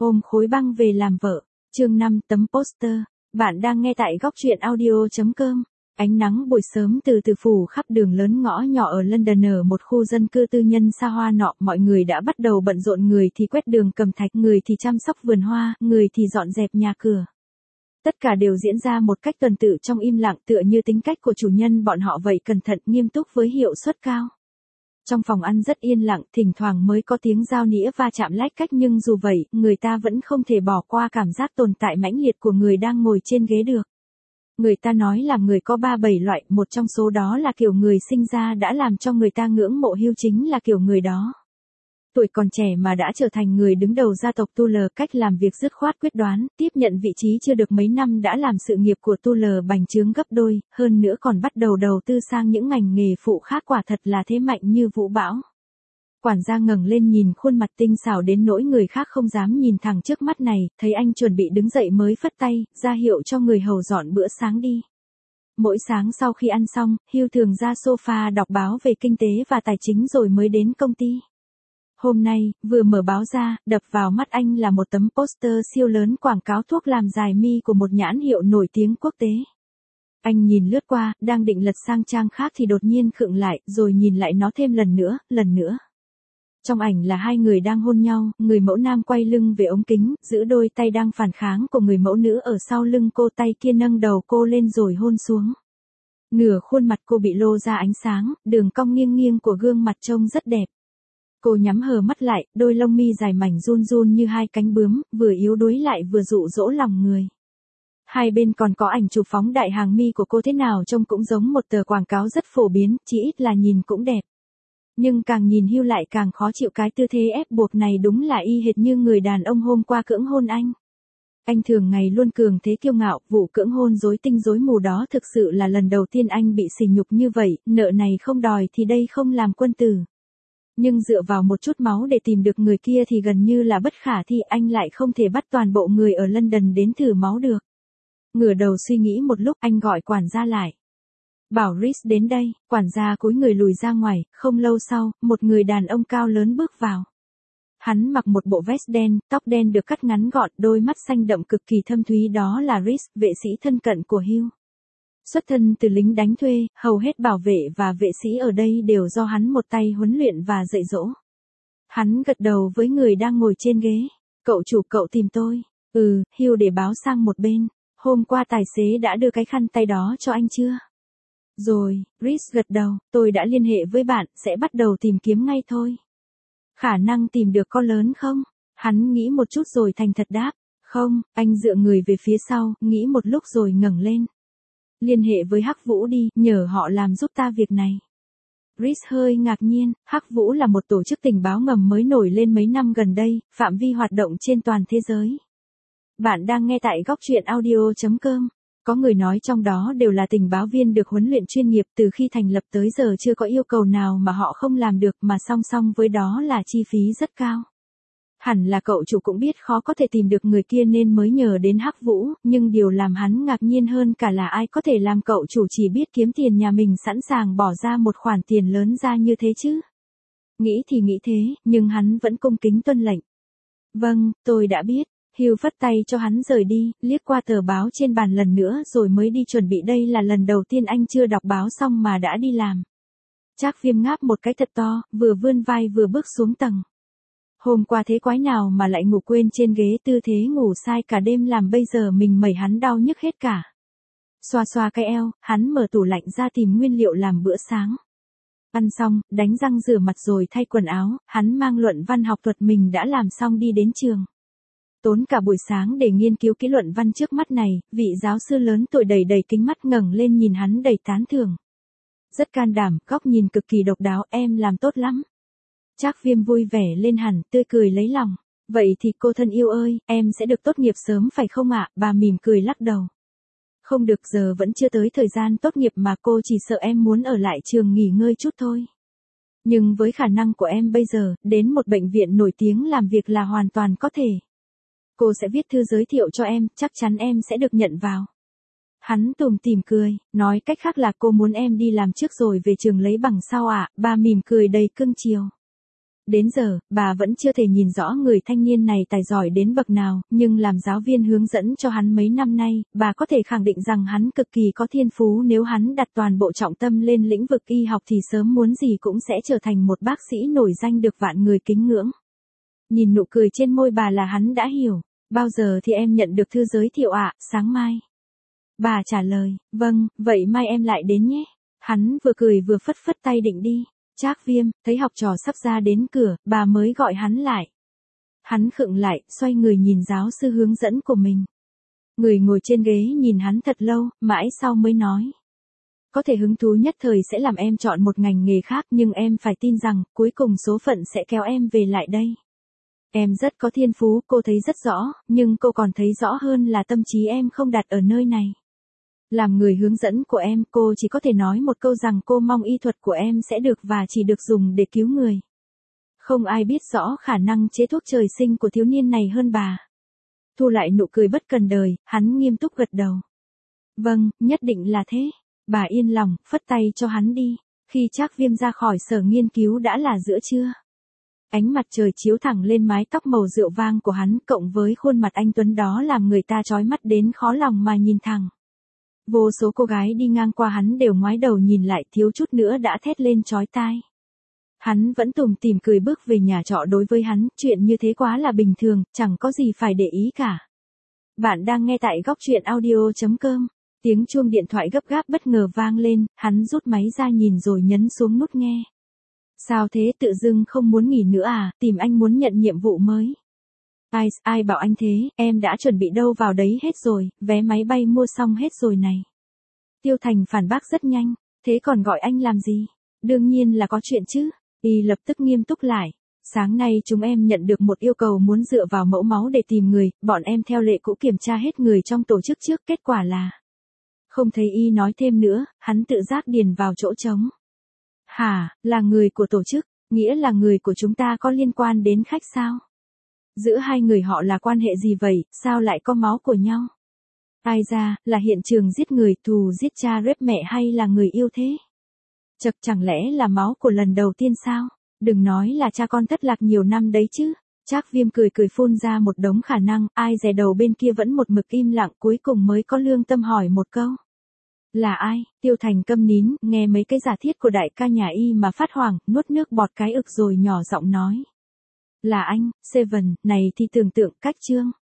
ôm khối băng về làm vợ. Chương 5 tấm poster. Bạn đang nghe tại góc truyện audio.com. Ánh nắng buổi sớm từ từ phủ khắp đường lớn ngõ nhỏ ở London, ở một khu dân cư tư nhân xa hoa nọ, mọi người đã bắt đầu bận rộn, người thì quét đường cầm thạch, người thì chăm sóc vườn hoa, người thì dọn dẹp nhà cửa. Tất cả đều diễn ra một cách tuần tự trong im lặng, tựa như tính cách của chủ nhân bọn họ vậy, cẩn thận, nghiêm túc với hiệu suất cao. Trong phòng ăn rất yên lặng, thỉnh thoảng mới có tiếng dao nĩa va chạm lách cách, nhưng dù vậy, người ta vẫn không thể bỏ qua cảm giác tồn tại mãnh liệt của người đang ngồi trên ghế được. Người ta nói là người có 37 loại, một trong số đó là kiểu người sinh ra đã làm cho người ta ngưỡng mộ Hugh, chính là kiểu người đó. Tuổi còn trẻ mà đã trở thành người đứng đầu gia tộc Tudor, cách làm việc dứt khoát quyết đoán, tiếp nhận vị trí chưa được mấy năm đã làm sự nghiệp của Tudor bành trướng gấp đôi, hơn nữa còn bắt đầu đầu tư sang những ngành nghề phụ khác, quả thật là thế mạnh như vũ bão. Quản gia ngẩng lên nhìn khuôn mặt tinh xảo đến nỗi người khác không dám nhìn thẳng trước mắt này, thấy anh chuẩn bị đứng dậy mới phất tay, ra hiệu cho người hầu dọn bữa sáng đi. Mỗi sáng sau khi ăn xong, Hugh thường ra sofa đọc báo về kinh tế và tài chính rồi mới đến công ty. Hôm nay, vừa mở báo ra, đập vào mắt anh là một tấm poster siêu lớn quảng cáo thuốc làm dài mi của một nhãn hiệu nổi tiếng quốc tế. Anh nhìn lướt qua, đang định lật sang trang khác thì đột nhiên khựng lại, rồi nhìn lại nó thêm lần nữa. Trong ảnh là hai người đang hôn nhau, người mẫu nam quay lưng về ống kính, giữ đôi tay đang phản kháng của người mẫu nữ ở sau lưng cô, tay kia nâng đầu cô lên rồi hôn xuống. Nửa khuôn mặt cô bị lô ra ánh sáng, đường cong nghiêng nghiêng của gương mặt trông rất đẹp. Cô nhắm hờ mắt lại, đôi lông mi dài mảnh run run như hai cánh bướm, vừa yếu đuối lại vừa dụ dỗ lòng người. Hai bên còn có ảnh chụp phóng đại hàng mi của cô, thế nào trông cũng giống một tờ quảng cáo rất phổ biến, chỉ ít là nhìn cũng đẹp. Nhưng càng nhìn Hugh lại càng khó chịu, cái tư thế ép buộc này đúng là y hệt như người đàn ông hôm qua cưỡng hôn anh. Anh thường ngày luôn cường thế kiêu ngạo, vụ cưỡng hôn rối tinh rối mù đó thực sự là lần đầu tiên anh bị sỉ nhục như vậy, nợ này không đòi thì đây không làm quân tử. Nhưng dựa vào một chút máu để tìm được người kia thì gần như là bất khả thi, anh lại không thể bắt toàn bộ người ở London đến thử máu được. Ngửa đầu suy nghĩ một lúc, anh gọi quản gia lại. Bảo Rhys đến đây. Quản gia cúi người lùi ra ngoài, không lâu sau, một người đàn ông cao lớn bước vào. Hắn mặc một bộ vest đen, tóc đen được cắt ngắn gọn, đôi mắt xanh đậm cực kỳ thâm thúy, đó là Rhys, vệ sĩ thân cận của Hugh. Xuất thân từ lính đánh thuê, hầu hết bảo vệ và vệ sĩ ở đây đều do hắn một tay huấn luyện và dạy dỗ. Hắn gật đầu với người đang ngồi trên ghế. Cậu chủ, cậu tìm tôi. Hugh để báo sang một bên. Hôm qua tài xế đã đưa cái khăn tay đó cho anh chưa? Rồi, Rhys gật đầu, tôi đã liên hệ với bạn, sẽ bắt đầu tìm kiếm ngay thôi. Khả năng tìm được có lớn không? Hắn nghĩ một chút rồi thành thật đáp. Không, anh dựa người về phía sau, nghĩ một lúc rồi ngẩng lên. Liên hệ với Hắc Vũ đi, nhờ họ làm giúp ta việc này. Rhys hơi ngạc nhiên, Hắc Vũ là một tổ chức tình báo ngầm mới nổi lên mấy năm gần đây, phạm vi hoạt động trên toàn thế giới. Bạn đang nghe tại góc truyện audio.com. Có người nói trong đó đều là tình báo viên được huấn luyện chuyên nghiệp, từ khi thành lập tới giờ chưa có yêu cầu nào mà họ không làm được, mà song song với đó là chi phí rất cao. Hẳn là cậu chủ cũng biết khó có thể tìm được người kia nên mới nhờ đến Hắc Vũ, nhưng điều làm hắn ngạc nhiên hơn cả là ai có thể làm cậu chủ chỉ biết kiếm tiền nhà mình sẵn sàng bỏ ra một khoản tiền lớn ra như thế chứ. Nghĩ thì nghĩ thế, nhưng hắn vẫn cung kính tuân lệnh. Vâng, tôi đã biết. Hugh phất tay cho hắn rời đi, liếc qua tờ báo trên bàn lần nữa rồi mới đi chuẩn bị, đây là lần đầu tiên anh chưa đọc báo xong mà đã đi làm. Trác Viêm ngáp một cái thật to, vừa vươn vai vừa bước xuống tầng. Hôm qua thế quái nào mà lại ngủ quên trên ghế, tư thế ngủ sai cả đêm làm bây giờ mình mẩy hắn đau nhức hết cả. Xoa xoa cái eo, hắn mở tủ lạnh ra tìm nguyên liệu làm bữa sáng. Ăn xong, đánh răng rửa mặt rồi thay quần áo, hắn mang luận văn học thuật mình đã làm xong đi đến trường. Tốn cả buổi sáng để nghiên cứu cái luận văn trước mắt này, vị giáo sư lớn tuổi đầy kính mắt ngẩng lên nhìn hắn đầy tán thưởng. Rất can đảm, góc nhìn cực kỳ độc đáo, em làm tốt lắm. Trác Viêm vui vẻ lên hẳn, tươi cười lấy lòng. Vậy thì cô thân yêu ơi, em sẽ được tốt nghiệp sớm phải không ạ? Bà mỉm cười lắc đầu. Không được, giờ vẫn chưa tới thời gian tốt nghiệp mà, cô chỉ sợ em muốn ở lại trường nghỉ ngơi chút thôi. Nhưng với khả năng của em bây giờ, đến một bệnh viện nổi tiếng làm việc là hoàn toàn có thể. Cô sẽ viết thư giới thiệu cho em, chắc chắn em sẽ được nhận vào. Hắn tủm tỉm cười, nói cách khác là cô muốn em đi làm trước rồi về trường lấy bằng sau ạ, bà mỉm cười đầy cưng chiều. Đến giờ, bà vẫn chưa thể nhìn rõ người thanh niên này tài giỏi đến bậc nào, nhưng làm giáo viên hướng dẫn cho hắn mấy năm nay, bà có thể khẳng định rằng hắn cực kỳ có thiên phú. Nếu hắn đặt toàn bộ trọng tâm lên lĩnh vực y học thì sớm muốn gì cũng sẽ trở thành một bác sĩ nổi danh được vạn người kính ngưỡng. Nhìn nụ cười trên môi bà là hắn đã hiểu. Bao giờ thì em nhận được thư giới thiệu ạ? Sáng mai. Bà trả lời, vâng, vậy mai em lại đến nhé. Hắn vừa cười vừa phất phất tay định đi. Trác Viêm, thấy học trò sắp ra đến cửa, bà mới gọi hắn lại. Hắn khựng lại, xoay người nhìn giáo sư hướng dẫn của mình. Người ngồi trên ghế nhìn hắn thật lâu, mãi sau mới nói. Có thể hứng thú nhất thời sẽ làm em chọn một ngành nghề khác, nhưng em phải tin rằng, cuối cùng số phận sẽ kéo em về lại đây. Em rất có thiên phú, cô thấy rất rõ, nhưng cô còn thấy rõ hơn là tâm trí em không đặt ở nơi này. Làm người hướng dẫn của em, cô chỉ có thể nói một câu rằng cô mong y thuật của em sẽ được và chỉ được dùng để cứu người. Không ai biết rõ khả năng chế thuốc trời sinh của thiếu niên này hơn bà. Thu lại nụ cười bất cần đời, hắn nghiêm túc gật đầu. Vâng, nhất định là thế. Bà yên lòng, phất tay cho hắn đi. Khi Trác Viêm ra khỏi sở nghiên cứu đã là giữa trưa. Ánh mặt trời chiếu thẳng lên mái tóc màu rượu vang của hắn, cộng với khuôn mặt anh tuấn đó làm người ta chói mắt đến khó lòng mà nhìn thẳng. Vô số cô gái đi ngang qua hắn đều ngoái đầu nhìn lại, thiếu chút nữa đã thét lên chói tai. Hắn vẫn tủm tỉm cười bước về nhà trọ. Đối với hắn, chuyện như thế quá là bình thường, chẳng có gì phải để ý cả. Bạn đang nghe tại góc truyện audio.com. Tiếng chuông điện thoại gấp gáp bất ngờ vang lên, hắn rút máy ra nhìn rồi nhấn xuống nút nghe. Sao thế, tự dưng không muốn nghỉ nữa à, tìm anh muốn nhận nhiệm vụ mới. Ai bảo anh thế, em đã chuẩn bị đâu vào đấy hết rồi, vé máy bay mua xong hết rồi này. Tiêu Thành phản bác rất nhanh, thế còn gọi anh làm gì? Đương nhiên là có chuyện chứ. Y lập tức nghiêm túc lại. Sáng nay chúng em nhận được một yêu cầu muốn dựa vào mẫu máu để tìm người, bọn em theo lệ cũ kiểm tra hết người trong tổ chức trước, kết quả là... Không thấy Y nói thêm nữa, hắn tự giác điền vào chỗ trống. Hả, là người của tổ chức, nghĩa là người của chúng ta có liên quan đến khách sao? Giữa hai người họ là quan hệ gì vậy, sao lại có máu của nhau? Ai ra, là hiện trường giết người, thù giết cha rếp mẹ hay là người yêu thế? Chật, chẳng lẽ là máu của lần đầu tiên sao? Đừng nói là cha con thất lạc nhiều năm đấy chứ. Trác Viêm cười cười phun ra một đống khả năng, ai dè đầu bên kia vẫn một mực im lặng, cuối cùng mới có lương tâm hỏi một câu. Là ai? Tiêu Thành câm nín, nghe mấy cái giả thiết của đại ca nhà Y mà phát hoảng, nuốt nước bọt cái ực rồi nhỏ giọng nói. Là anh, Seven, này thì tưởng tượng cách chương.